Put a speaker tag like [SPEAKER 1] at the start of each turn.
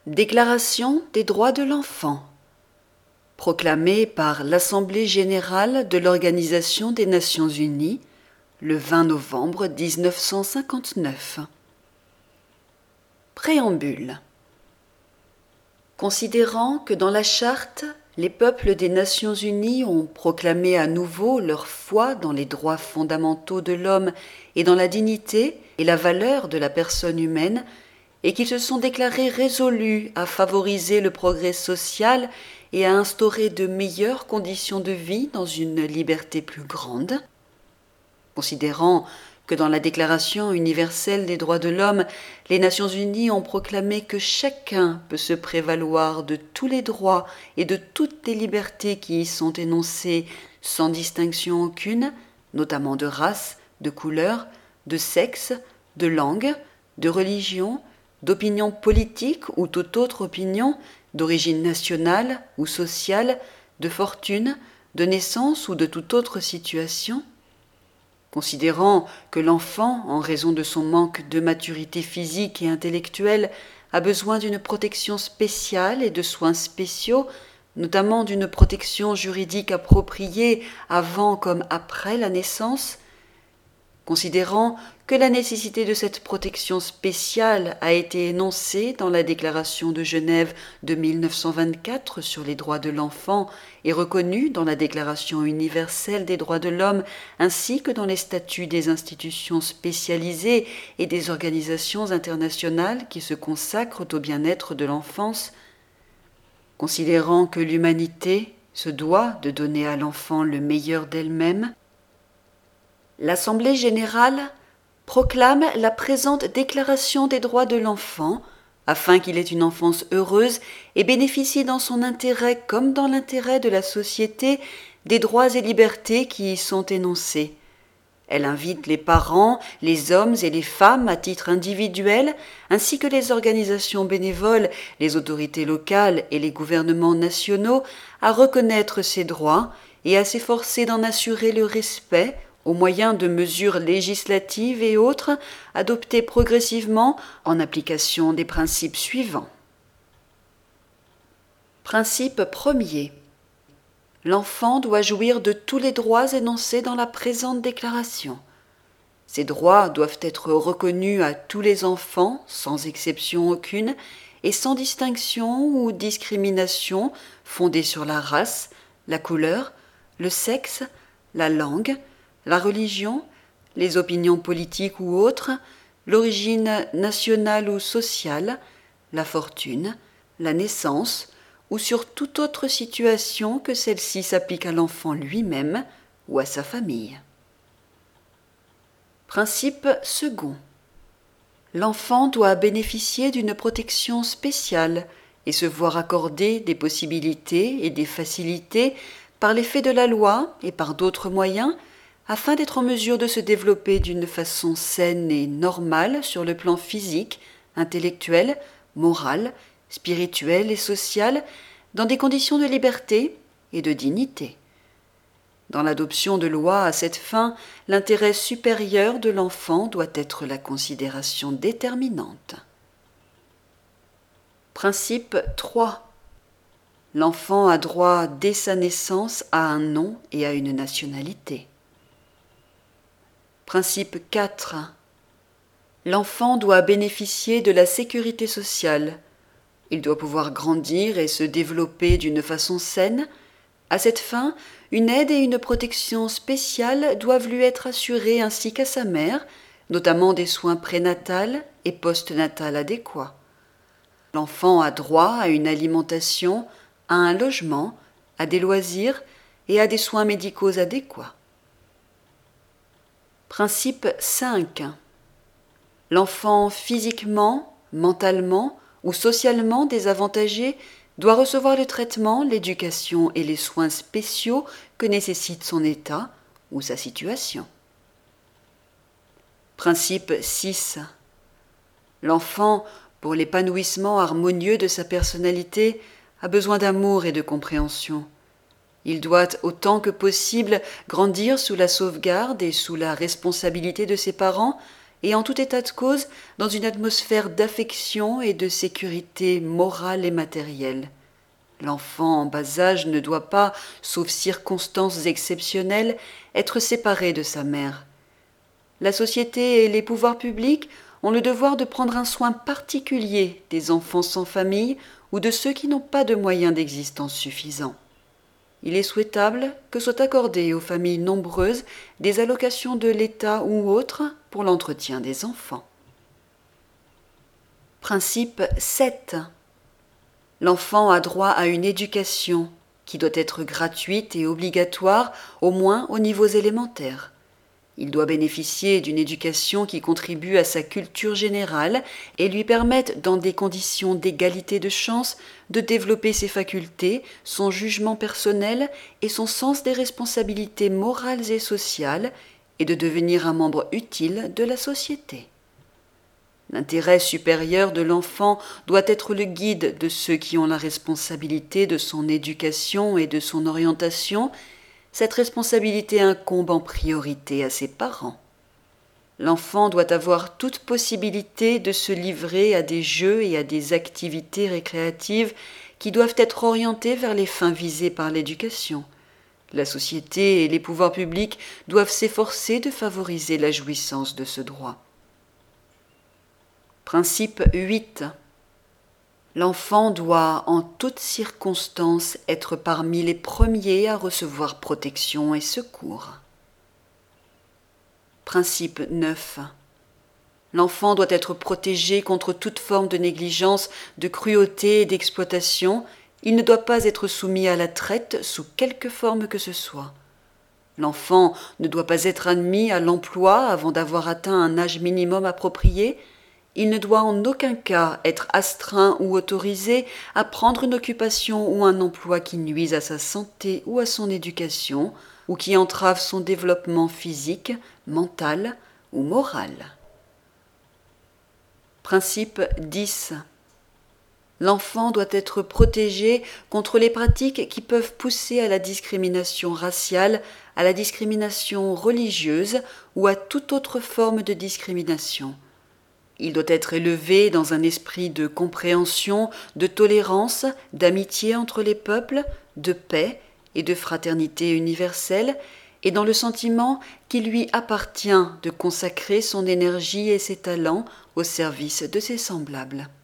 [SPEAKER 1] Déclaration des droits de l'enfant, proclamée par l'Assemblée générale de l'Organisation des Nations unies le 20 novembre 1959. Préambule. Considérant que dans la Charte, les peuples des Nations unies ont proclamé à nouveau leur foi dans les droits fondamentaux de l'homme et dans la dignité et la valeur de la personne humaine, et qu'ils se sont déclarés résolus à favoriser le progrès social et à instaurer de meilleures conditions de vie dans une liberté plus grande. Considérant que dans la Déclaration universelle des droits de l'homme, les Nations unies ont proclamé que chacun peut se prévaloir de tous les droits et de toutes les libertés qui y sont énoncées sans distinction aucune, notamment de race, de couleur, de sexe, de langue, de religion, d'opinion politique ou toute autre opinion, d'origine nationale ou sociale, de fortune, de naissance ou de toute autre situation. Considérant que l'enfant, en raison de son manque de maturité physique et intellectuelle, a besoin d'une protection spéciale et de soins spéciaux, notamment d'une protection juridique appropriée avant comme après la naissance, considérant que la nécessité de cette protection spéciale a été énoncée dans la Déclaration de Genève de 1924 sur les droits de l'enfant et reconnue dans la Déclaration universelle des droits de l'homme ainsi que dans les statuts des institutions spécialisées et des organisations internationales qui se consacrent au bien-être de l'enfance, considérant que l'humanité se doit de donner à l'enfant le meilleur d'elle-même, l'Assemblée générale proclame la présente Déclaration des droits de l'enfant afin qu'il ait une enfance heureuse et bénéficie dans son intérêt comme dans l'intérêt de la société des droits et libertés qui y sont énoncés. Elle invite les parents, les hommes et les femmes à titre individuel, ainsi que les organisations bénévoles, les autorités locales et les gouvernements nationaux à reconnaître ces droits et à s'efforcer d'en assurer le respect au moyen de mesures législatives et autres adoptées progressivement en application des principes suivants. Principe premier. L'enfant doit jouir de tous les droits énoncés dans la présente déclaration. Ces droits doivent être reconnus à tous les enfants, sans exception aucune, et sans distinction ou discrimination fondée sur la race, la couleur, le sexe, la langue, la religion, les opinions politiques ou autres, l'origine nationale ou sociale, la fortune, la naissance, ou sur toute autre situation que celle-ci s'applique à l'enfant lui-même ou à sa famille. Principe second. L'enfant doit bénéficier d'une protection spéciale et se voir accorder des possibilités et des facilités par l'effet de la loi et par d'autres moyens afin d'être en mesure de se développer d'une façon saine et normale sur le plan physique, intellectuel, moral, spirituel et social, dans des conditions de liberté et de dignité. Dans l'adoption de lois à cette fin, l'intérêt supérieur de l'enfant doit être la considération déterminante. Principe 3. L'enfant a droit dès sa naissance à un nom et à une nationalité. Principe 4. L'enfant doit bénéficier de la sécurité sociale. Il doit pouvoir grandir et se développer d'une façon saine. À cette fin, une aide et une protection spéciales doivent lui être assurées ainsi qu'à sa mère, notamment des soins prénatals et postnatals adéquats. L'enfant a droit à une alimentation, à un logement, à des loisirs et à des soins médicaux adéquats. Principe 5. L'enfant physiquement, mentalement ou socialement désavantagé doit recevoir le traitement, l'éducation et les soins spéciaux que nécessite son état ou sa situation. Principe 6. L'enfant, pour l'épanouissement harmonieux de sa personnalité, a besoin d'amour et de compréhension. Il doit autant que possible grandir sous la sauvegarde et sous la responsabilité de ses parents et en tout état de cause dans une atmosphère d'affection et de sécurité morale et matérielle. L'enfant en bas âge ne doit pas, sauf circonstances exceptionnelles, être séparé de sa mère. La société et les pouvoirs publics ont le devoir de prendre un soin particulier des enfants sans famille ou de ceux qui n'ont pas de moyens d'existence suffisants. Il est souhaitable que soient accordées aux familles nombreuses des allocations de l'État ou autres pour l'entretien des enfants. Principe 7. L'enfant a droit à une éducation qui doit être gratuite et obligatoire, au moins aux niveaux élémentaires. Il doit bénéficier d'une éducation qui contribue à sa culture générale et lui permette, dans des conditions d'égalité de chance, de développer ses facultés, son jugement personnel et son sens des responsabilités morales et sociales, et de devenir un membre utile de la société. L'intérêt supérieur de l'enfant doit être le guide de ceux qui ont la responsabilité de son éducation et de son orientation. Cette responsabilité incombe en priorité à ses parents. L'enfant doit avoir toute possibilité de se livrer à des jeux et à des activités récréatives qui doivent être orientées vers les fins visées par l'éducation. La société et les pouvoirs publics doivent s'efforcer de favoriser la jouissance de ce droit. Principe 8. L'enfant doit, en toutes circonstances, être parmi les premiers à recevoir protection et secours. Principe 9. L'enfant doit être protégé contre toute forme de négligence, de cruauté et d'exploitation. Il ne doit pas être soumis à la traite sous quelque forme que ce soit. L'enfant ne doit pas être admis à l'emploi avant d'avoir atteint un âge minimum approprié. Il ne doit en aucun cas être astreint ou autorisé à prendre une occupation ou un emploi qui nuise à sa santé ou à son éducation, ou qui entrave son développement physique, mental ou moral. Principe 10. L'enfant doit être protégé contre les pratiques qui peuvent pousser à la discrimination raciale, à la discrimination religieuse ou à toute autre forme de discrimination. Il doit être élevé dans un esprit de compréhension, de tolérance, d'amitié entre les peuples, de paix et de fraternité universelle, et dans le sentiment qu'il lui appartient de consacrer son énergie et ses talents au service de ses semblables.